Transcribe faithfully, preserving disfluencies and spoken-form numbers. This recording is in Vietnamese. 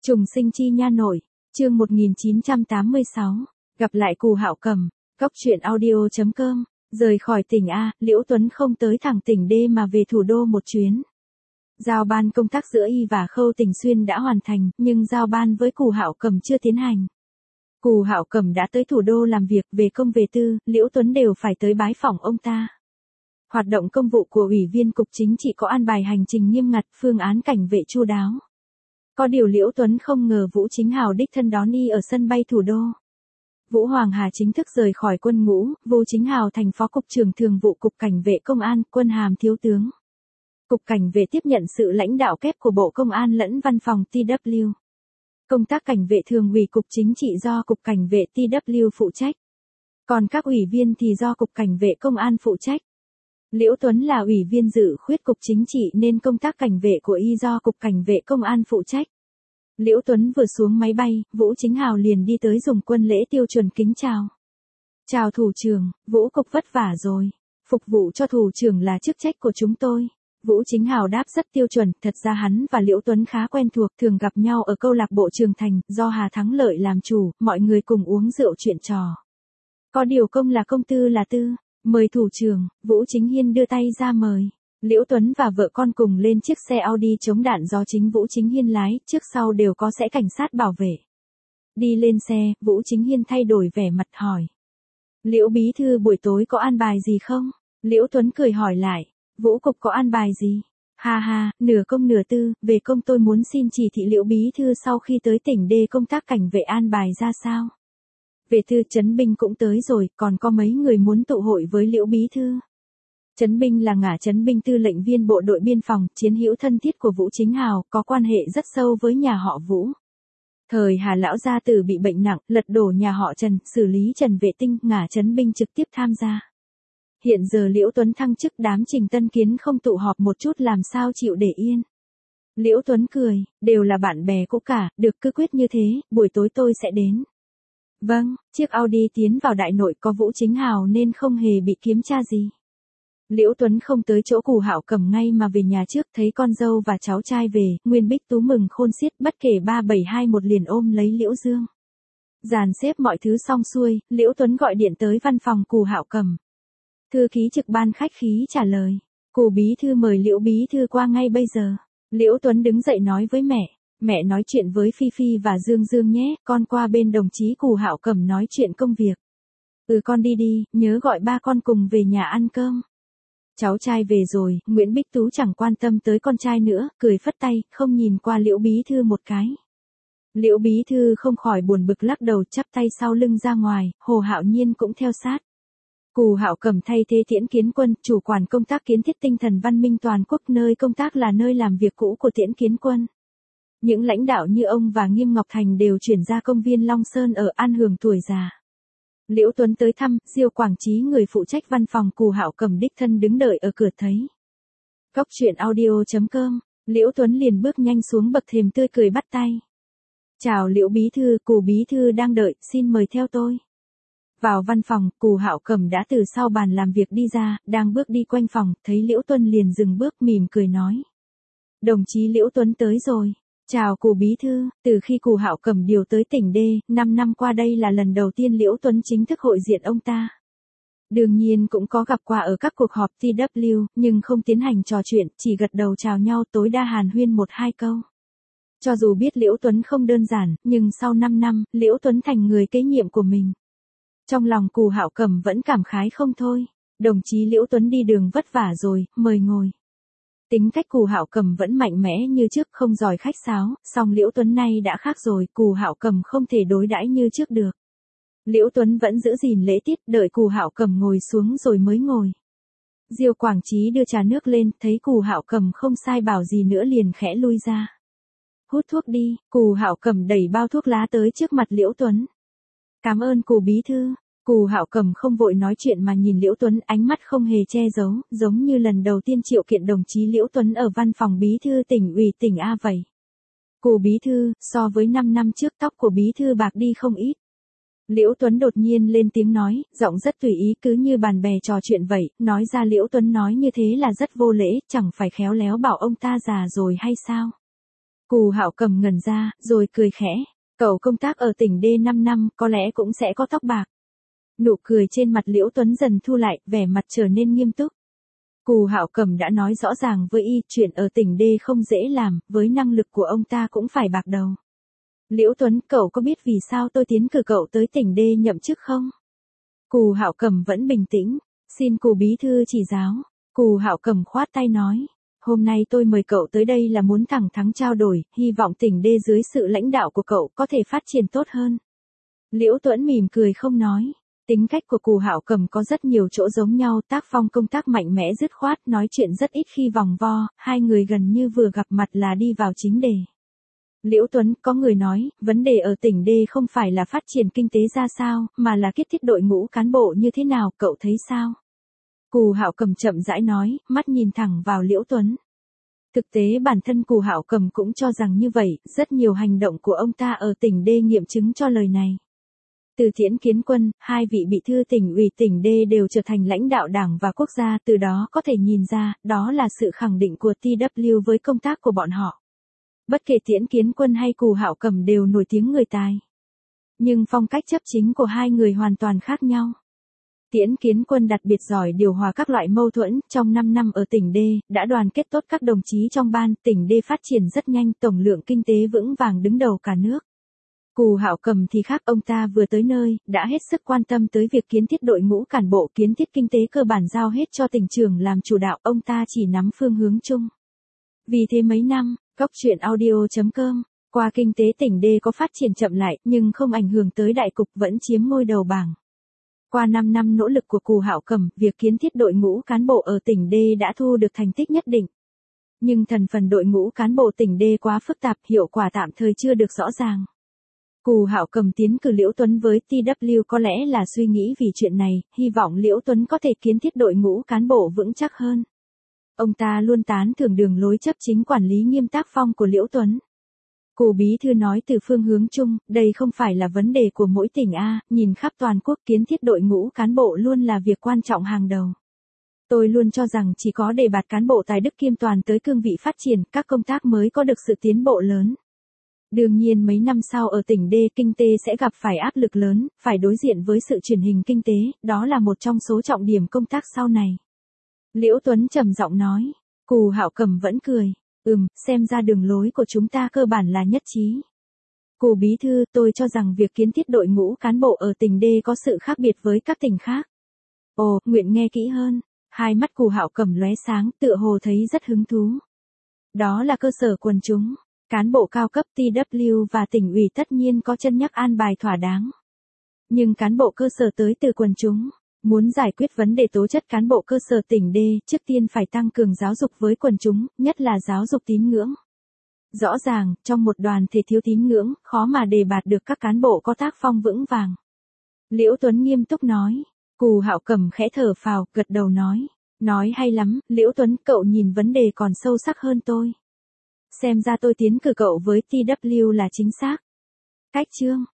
Trùng sinh chi nha nội, chương một nghìn chín trăm tám mươi sáu, gặp lại Cù Hạo Cầm, Cóc truyện audio chấm com, rời khỏi tỉnh A, Liễu Tuấn không tới thẳng tỉnh D mà về thủ đô một chuyến. Giao ban công tác giữa Y và Khâu Tỉnh Xuyên đã hoàn thành, nhưng giao ban với Cù Hạo Cầm chưa tiến hành. Cù Hạo Cầm đã tới thủ đô làm việc, về công về tư, Liễu Tuấn đều phải tới bái phỏng ông ta. Hoạt động công vụ của Ủy viên Cục Chính trị có an bài hành trình nghiêm ngặt, phương án cảnh vệ chu đáo. Có điều Liễu Tuấn không ngờ Vũ Chính Hào đích thân đón Y ở sân bay thủ đô. Vũ Hoàng Hà chính thức rời khỏi quân ngũ, Vũ Chính Hào thành Phó Cục trưởng Thường vụ Cục Cảnh vệ Công an, quân hàm Thiếu tướng. Cục Cảnh vệ tiếp nhận sự lãnh đạo kép của Bộ Công an lẫn Văn phòng T W. Công tác cảnh vệ thường ủy Cục Chính trị do Cục Cảnh vệ T W phụ trách. Còn các ủy viên thì do Cục Cảnh vệ Công an phụ trách. Liễu Tuấn là ủy viên dự khuyết Cục Chính trị nên công tác cảnh vệ của Y do Cục Cảnh vệ Công an phụ trách. Liễu Tuấn vừa xuống máy bay, Vũ Chính Hào liền đi tới dùng quân lễ tiêu chuẩn kính chào. Chào thủ trưởng, Vũ Cục vất vả rồi. Phục vụ cho thủ trưởng là chức trách của chúng tôi. Vũ Chính Hào đáp rất tiêu chuẩn, thật ra hắn và Liễu Tuấn khá quen thuộc, thường gặp nhau ở câu lạc bộ Trường Thành, do Hà Thắng Lợi làm chủ, mọi người cùng uống rượu chuyện trò. Có điều công là công, tư là tư. Mời thủ trưởng, Vũ Chính Hiên đưa tay ra mời. Liễu Tuấn và vợ con cùng lên chiếc xe Audi chống đạn do chính Vũ Chính Hiên lái, trước sau đều có sẽ cảnh sát bảo vệ. Đi lên xe, Vũ Chính Hiên thay đổi vẻ mặt hỏi. Liễu bí thư buổi tối có an bài gì không? Liễu Tuấn cười hỏi lại, Vũ Cục có an bài gì? Ha ha, nửa công nửa tư, về công tôi muốn xin chỉ thị Liễu bí thư sau khi tới tỉnh D công tác cảnh vệ an bài ra sao? Về thư Trấn Binh cũng tới rồi, còn có mấy người muốn tụ hội với Liễu bí thư. Trấn Binh là Ngả Trấn Binh tư lệnh viên bộ đội biên phòng, chiến hữu thân thiết của Vũ Chính Hào, có quan hệ rất sâu với nhà họ Vũ. Thời Hà lão gia tử bị bệnh nặng, lật đổ nhà họ Trần, xử lý Trần Vệ Tinh, Ngả Trấn Binh trực tiếp tham gia. Hiện giờ Liễu Tuấn thăng chức, đám Trình Tân Kiến không tụ họp một chút làm sao chịu để yên. Liễu Tuấn cười, đều là bạn bè cũ cả, được cứ quyết như thế, buổi tối tôi sẽ đến. Vâng, chiếc Audi tiến vào đại nội có Vũ Chính Hào nên không hề bị kiểm tra gì. Liễu Tuấn không tới chỗ Cù Hạo Cầm ngay mà về nhà trước, thấy con dâu và cháu trai về, Nguyên Bích Tú mừng khôn xiết, bất kể ba bảy hai một liền ôm lấy Liễu Dương. Dàn xếp mọi thứ xong xuôi, Liễu Tuấn gọi điện tới văn phòng Cù Hạo Cầm. Thư ký trực ban khách khí trả lời, Cù bí thư mời Liễu bí thư qua ngay bây giờ. Liễu Tuấn đứng dậy nói với mẹ, mẹ nói chuyện với Phi Phi và Dương Dương nhé, con qua bên đồng chí Cù Hạo Cầm nói chuyện công việc. Ừ con đi đi, nhớ gọi ba con cùng về nhà ăn cơm. Cháu trai về rồi, Nguyễn Bích Tú chẳng quan tâm tới con trai nữa, cười phất tay, không nhìn qua Liễu bí thư một cái. Liễu bí thư không khỏi buồn bực lắc đầu, chắp tay sau lưng ra ngoài, Hồ Hạo Nhiên cũng theo sát. Cù Hạo Cầm thay thế Tiễn Kiến Quân, chủ quản công tác kiến thiết tinh thần văn minh toàn quốc, nơi công tác là nơi làm việc cũ của Tiễn Kiến Quân. Những lãnh đạo như ông và Nghiêm Ngọc Thành đều chuyển ra công viên Long Sơn ở an hưởng tuổi già. Liễu Tuấn tới thăm, Diêu Quảng Chí người phụ trách văn phòng Cù Hạo Cầm đích thân đứng đợi ở cửa thấy. Cóc truyện audio chấm com, Liễu Tuấn liền bước nhanh xuống bậc thềm tươi cười bắt tay. Chào Liễu bí thư, Cù bí thư đang đợi, xin mời theo tôi. Vào văn phòng, Cù Hạo Cầm đã từ sau bàn làm việc đi ra, đang bước đi quanh phòng, thấy Liễu Tuấn liền dừng bước mỉm cười nói. Đồng chí Liễu Tuấn tới rồi. Chào Cù bí thư, từ khi Cù Hạo Cầm điều tới tỉnh D, năm năm qua đây là lần đầu tiên Liễu Tuấn chính thức hội diện ông ta. Đương nhiên cũng có gặp qua ở các cuộc họp T W, nhưng không tiến hành trò chuyện, chỉ gật đầu chào nhau, tối đa hàn huyên một hai câu. Cho dù biết Liễu Tuấn không đơn giản, nhưng sau năm năm, Liễu Tuấn thành người kế nhiệm của mình. Trong lòng Cù Hạo Cầm vẫn cảm khái không thôi. Đồng chí Liễu Tuấn đi đường vất vả rồi, mời ngồi. Tính cách Cù Hạo Cầm vẫn mạnh mẽ như trước, không giỏi khách sáo, song Liễu Tuấn nay đã khác rồi, Cù Hạo Cầm không thể đối đãi như trước được. Liễu Tuấn vẫn giữ gìn lễ tiết, đợi Cù Hạo Cầm ngồi xuống rồi mới ngồi. Diêu Quảng Chí đưa trà nước lên, thấy Cù Hạo Cầm không sai bảo gì nữa liền khẽ lui ra. Hút thuốc đi, Cù Hạo Cầm đẩy bao thuốc lá tới trước mặt Liễu Tuấn. Cảm ơn Cù bí thư. Cù Hạo Cầm không vội nói chuyện mà nhìn Liễu Tuấn, ánh mắt không hề che giấu, giống như lần đầu tiên triệu kiện đồng chí Liễu Tuấn ở văn phòng bí thư tỉnh ủy tỉnh A vậy. Cù bí thư, so với năm năm trước tóc của bí thư bạc đi không ít. Liễu Tuấn đột nhiên lên tiếng nói, giọng rất tùy ý, cứ như bàn bè trò chuyện vậy, nói ra Liễu Tuấn nói như thế là rất vô lễ, chẳng phải khéo léo bảo ông ta già rồi hay sao? Cù Hạo Cầm ngẩn ra, rồi cười khẽ. Cậu công tác ở tỉnh D năm năm, có lẽ cũng sẽ có tóc bạc. Nụ cười trên mặt Liễu Tuấn dần thu lại, vẻ mặt trở nên nghiêm túc. Cù Hạo Cầm đã nói rõ ràng với y, chuyện ở tỉnh D không dễ làm, với năng lực của ông ta cũng phải bạc đầu. Liễu Tuấn, cậu có biết vì sao tôi tiến cử cậu tới tỉnh D nhậm chức không? Cù Hạo Cầm vẫn bình tĩnh. Xin Cù bí thư chỉ giáo. Cù Hạo Cầm khoát tay nói. Hôm nay tôi mời cậu tới đây là muốn thẳng thắn trao đổi, hy vọng tỉnh D dưới sự lãnh đạo của cậu có thể phát triển tốt hơn. Liễu Tuấn mỉm cười không nói. Tính cách của Cù Hạo Cầm có rất nhiều chỗ giống nhau, tác phong công tác mạnh mẽ dứt khoát, nói chuyện rất ít khi vòng vo, hai người gần như vừa gặp mặt là đi vào chính đề. Liễu Tuấn, có người nói, vấn đề ở tỉnh D không phải là phát triển kinh tế ra sao, mà là kiết thiết đội ngũ cán bộ như thế nào, cậu thấy sao? Cù Hạo Cầm chậm rãi nói, mắt nhìn thẳng vào Liễu Tuấn. Thực tế bản thân Cù Hạo Cầm cũng cho rằng như vậy, rất nhiều hành động của ông ta ở tỉnh D nghiệm chứng cho lời này. Từ Tiễn Kiến Quân, hai vị bí thư tỉnh ủy tỉnh D đều trở thành lãnh đạo đảng và quốc gia, từ đó có thể nhìn ra, đó là sự khẳng định của tê vê kép với công tác của bọn họ. Bất kể Tiễn Kiến Quân hay Cù Hạo Cầm đều nổi tiếng người tài. Nhưng phong cách chấp chính của hai người hoàn toàn khác nhau. Tiễn Kiến Quân đặc biệt giỏi điều hòa các loại mâu thuẫn, trong năm năm ở tỉnh D, đã đoàn kết tốt các đồng chí trong ban, tỉnh D phát triển rất nhanh, tổng lượng kinh tế vững vàng đứng đầu cả nước. Cù Hạo Cầm thì khác, ông ta vừa tới nơi, đã hết sức quan tâm tới việc kiến thiết đội ngũ cán bộ, kiến thiết kinh tế cơ bản giao hết cho tỉnh trưởng làm chủ đạo, ông ta chỉ nắm phương hướng chung. Vì thế mấy năm, Cóc truyện audio chấm com, qua kinh tế tỉnh D có phát triển chậm lại, nhưng không ảnh hưởng tới đại cục, vẫn chiếm ngôi đầu bảng. Qua năm năm nỗ lực của Cù Hạo Cầm, việc kiến thiết đội ngũ cán bộ ở tỉnh D đã thu được thành tích nhất định. Nhưng thành phần đội ngũ cán bộ tỉnh D quá phức tạp, hiệu quả tạm thời chưa được rõ ràng. Cù Hạo Cầm tiến cử Liễu Tuấn với tê vê kép có lẽ là suy nghĩ vì chuyện này, hy vọng Liễu Tuấn có thể kiến thiết đội ngũ cán bộ vững chắc hơn. Ông ta luôn tán thưởng đường lối chấp chính quản lý nghiêm tác phong của Liễu Tuấn. Cù bí thư nói từ phương hướng chung, đây không phải là vấn đề của mỗi tỉnh A, nhìn khắp toàn quốc kiến thiết đội ngũ cán bộ luôn là việc quan trọng hàng đầu. Tôi luôn cho rằng chỉ có đề bạt cán bộ tài đức kiêm toàn tới cương vị phát triển, các công tác mới có được sự tiến bộ lớn. Đương nhiên mấy năm sau ở tỉnh D kinh tế sẽ gặp phải áp lực lớn, phải đối diện với sự chuyển hình kinh tế, đó là một trong số trọng điểm công tác sau này. Liễu Tuấn trầm giọng nói, Cù Hạo Cầm vẫn cười, ừm, xem ra đường lối của chúng ta cơ bản là nhất trí. Cù bí thư, tôi cho rằng việc kiến thiết đội ngũ cán bộ ở tỉnh D có sự khác biệt với các tỉnh khác. Ồ, nguyện nghe kỹ hơn, hai mắt Cù Hạo Cầm lóe sáng, tựa hồ thấy rất hứng thú. Đó là cơ sở quần chúng. Cán bộ cao cấp tê vê kép và tỉnh ủy tất nhiên có cân nhắc an bài thỏa đáng. Nhưng cán bộ cơ sở tới từ quần chúng, muốn giải quyết vấn đề tố chất cán bộ cơ sở tỉnh D, trước tiên phải tăng cường giáo dục với quần chúng, nhất là giáo dục tín ngưỡng. Rõ ràng, trong một đoàn thể thiếu tín ngưỡng, khó mà đề bạt được các cán bộ có tác phong vững vàng. Liễu Tuấn nghiêm túc nói. Cù Hạo Cầm khẽ thở phào, gật đầu nói. Nói hay lắm, Liễu Tuấn, cậu nhìn vấn đề còn sâu sắc hơn tôi. Xem ra tôi tiến cử cậu với tê vê kép là chính xác. Cách chương